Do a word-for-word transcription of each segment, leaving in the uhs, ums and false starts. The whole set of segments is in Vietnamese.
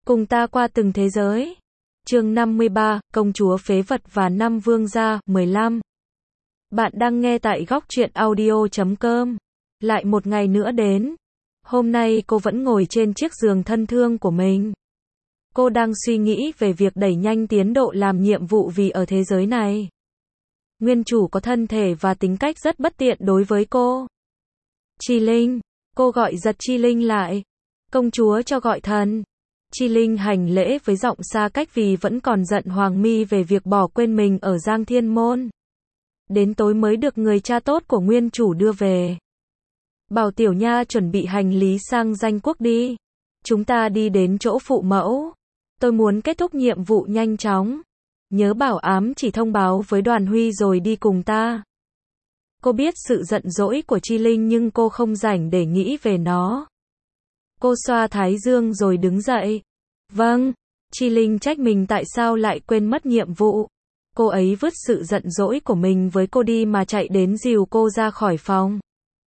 Cùng ta qua từng thế giới. Chương năm mươi ba, Công chúa phế vật và năm vương gia, mười lăm. Bạn đang nghe tại góc truyện audio chấm com. Lại một ngày nữa đến. Hôm nay cô vẫn ngồi trên chiếc giường thân thương của mình. Cô đang suy nghĩ về việc đẩy nhanh tiến độ làm nhiệm vụ vì ở thế giới này, nguyên chủ có thân thể và tính cách rất bất tiện đối với cô. Chi Linh, cô gọi giật Chi Linh lại. Công chúa cho gọi thần. Chi Linh hành lễ với giọng xa cách vì vẫn còn giận Hoàng Mi về việc bỏ quên mình ở Giang Thiên Môn. Đến tối mới được người cha tốt của nguyên chủ đưa về. Bảo Tiểu Nha chuẩn bị hành lý sang Danh Quốc đi. Chúng ta đi đến chỗ phụ mẫu. Tôi muốn kết thúc nhiệm vụ nhanh chóng. Nhớ bảo ám chỉ thông báo với Đoàn Huy rồi đi cùng ta. Cô biết sự giận dỗi của Chi Linh nhưng cô không rảnh để nghĩ về nó. Cô xoa thái dương rồi đứng dậy. Vâng. Chi Linh trách mình tại sao lại quên mất nhiệm vụ. Cô ấy vứt sự giận dỗi của mình với cô đi mà chạy đến dìu cô ra khỏi phòng.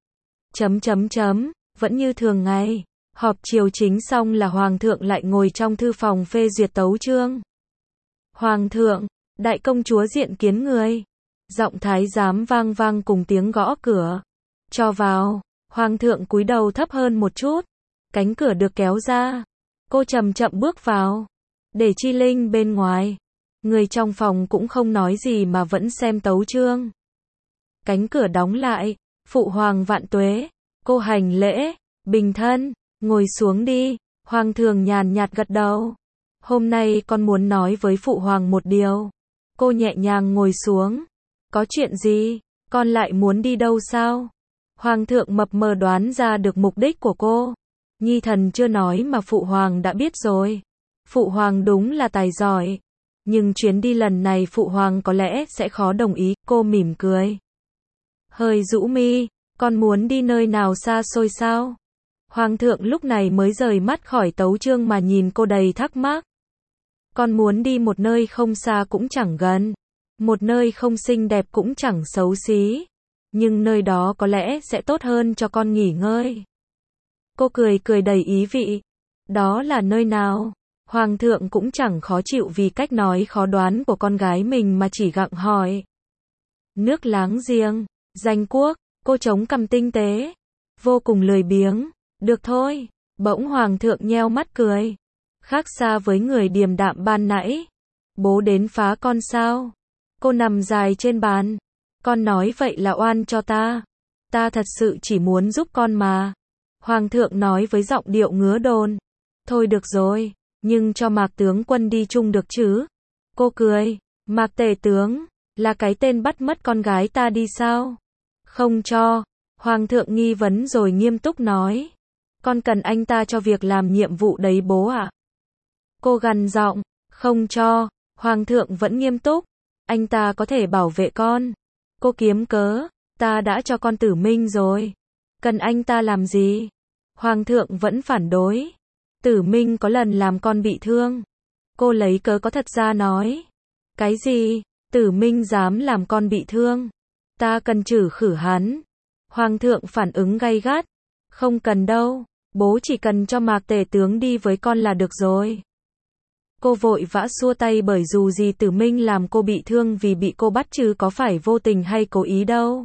Chấm chấm chấm, vẫn như thường ngày. Họp chiều chính xong là Hoàng thượng lại ngồi trong thư phòng phê duyệt tấu chương. Hoàng thượng, đại công chúa diện kiến người. Giọng thái giám vang vang cùng tiếng gõ cửa. Cho vào. Hoàng thượng cúi đầu thấp hơn một chút. Cánh cửa được kéo ra. Cô chậm chậm bước vào. Để Chi Linh bên ngoài. Người trong phòng cũng không nói gì mà vẫn xem tấu chương. Cánh cửa đóng lại. Phụ hoàng vạn tuế. Cô hành lễ. Bình thân. Ngồi xuống đi. Hoàng thượng nhàn nhạt gật đầu. Hôm nay con muốn nói với phụ hoàng một điều. Cô nhẹ nhàng ngồi xuống. Có chuyện gì? Con lại muốn đi đâu sao? Hoàng thượng mập mờ đoán ra được mục đích của cô. Nhi thần chưa nói mà phụ hoàng đã biết rồi. Phụ hoàng đúng là tài giỏi. Nhưng chuyến đi lần này phụ hoàng có lẽ sẽ khó đồng ý. Cô mỉm cười. Hơi rũ mi. Con muốn đi nơi nào xa xôi sao? Hoàng thượng lúc này mới rời mắt khỏi tấu chương mà nhìn cô đầy thắc mắc. Con muốn đi một nơi không xa cũng chẳng gần. Một nơi không xinh đẹp cũng chẳng xấu xí. Nhưng nơi đó có lẽ sẽ tốt hơn cho con nghỉ ngơi. Cô cười cười đầy ý vị. Đó là nơi nào? Hoàng thượng cũng chẳng khó chịu vì cách nói khó đoán của con gái mình mà chỉ gặng hỏi. Nước láng giềng, Danh Quốc, cô chống cằm tinh tế. Vô cùng lười biếng. Được thôi. Bỗng Hoàng thượng nheo mắt cười. Khác xa với người điềm đạm ban nãy. Bố đến phá con sao? Cô nằm dài trên bàn. Con nói vậy là oan cho ta. Ta thật sự chỉ muốn giúp con mà. Hoàng thượng nói với giọng điệu ngứa đồn. Thôi được rồi, nhưng cho Mạc tướng quân đi chung được chứ? Cô cười. Mạc tể tướng, là cái tên bắt mất con gái ta đi sao? Không cho. Hoàng thượng nghi vấn rồi nghiêm túc nói. Con cần anh ta cho việc làm nhiệm vụ đấy bố ạ. À? Cô gằn giọng. Không cho. Hoàng thượng vẫn nghiêm túc. Anh ta có thể bảo vệ con. Cô kiếm cớ. Ta đã cho con Tử Minh rồi. Cần anh ta làm gì? Hoàng thượng vẫn phản đối. Tử Minh có lần làm con bị thương. Cô lấy cớ có thật ra nói. Cái gì? Tử Minh dám làm con bị thương. Ta cần trừ khử hắn. Hoàng thượng phản ứng gay gắt. Không cần đâu. Bố chỉ cần cho Mạc tể tướng đi với con là được rồi. Cô vội vã xua tay bởi dù gì Tử Minh làm cô bị thương vì bị cô bắt chứ có phải vô tình hay cố ý đâu.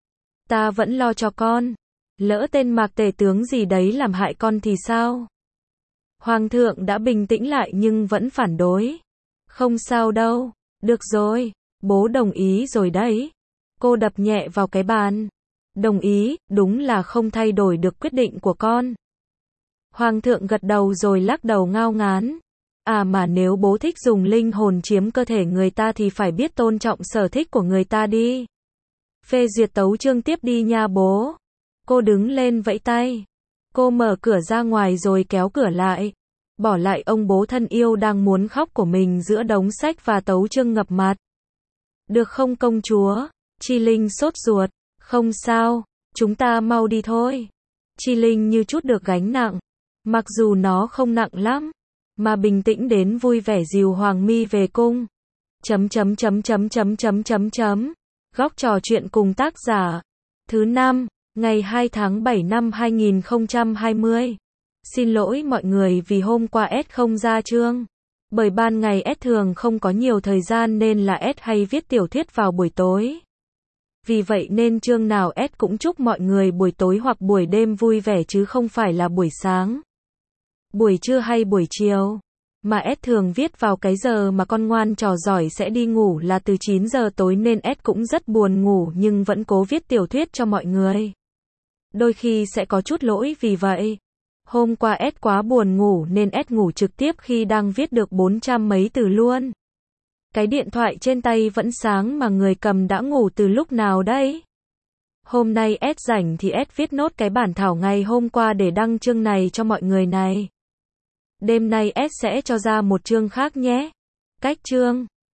Ta vẫn lo cho con. Lỡ tên Mạc tể tướng gì đấy làm hại con thì sao? Hoàng thượng đã bình tĩnh lại nhưng vẫn phản đối. Không sao đâu. Được rồi. Bố đồng ý rồi đấy. Cô đập nhẹ vào cái bàn. Đồng ý, đúng là không thay đổi được quyết định của con. Hoàng thượng gật đầu rồi lắc đầu ngao ngán. À mà nếu bố thích dùng linh hồn chiếm cơ thể người ta thì phải biết tôn trọng sở thích của người ta đi. Phê duyệt tấu chương tiếp đi nha bố. Cô đứng lên vẫy tay. Cô mở cửa ra ngoài rồi kéo cửa lại. Bỏ lại ông bố thân yêu đang muốn khóc của mình giữa đống sách và tấu chương ngập mặt. Được không công chúa? Chi Linh sốt ruột. Không sao, chúng ta mau đi thôi. Chi Linh như chút được gánh nặng. Mặc dù nó không nặng lắm. Mà bình tĩnh đến vui vẻ dìu Hoàng Mi về cung. Chấm chấm chấm chấm chấm chấm chấm chấm. Góc trò chuyện cùng tác giả. Thứ năm, ngày hai tháng bảy năm hai nghìn không trăm hai mươi. Xin lỗi mọi người vì hôm qua S không ra chương. Bởi ban ngày S thường không có nhiều thời gian nên là S hay viết tiểu thuyết vào buổi tối. Vì vậy nên chương nào S cũng chúc mọi người buổi tối hoặc buổi đêm vui vẻ chứ không phải là buổi sáng, buổi trưa hay buổi chiều. Mà S thường viết vào cái giờ mà con ngoan trò giỏi sẽ đi ngủ là từ chín giờ tối nên S cũng rất buồn ngủ nhưng vẫn cố viết tiểu thuyết cho mọi người. Đôi khi sẽ có chút lỗi vì vậy. Hôm qua S quá buồn ngủ nên S ngủ trực tiếp khi đang viết được bốn trăm mấy từ luôn. Cái điện thoại trên tay vẫn sáng mà người cầm đã ngủ từ lúc nào đấy? Hôm nay S rảnh thì S viết nốt cái bản thảo ngày hôm qua để đăng chương này cho mọi người này. Đêm nay S sẽ cho ra một chương khác nhé. Cách chương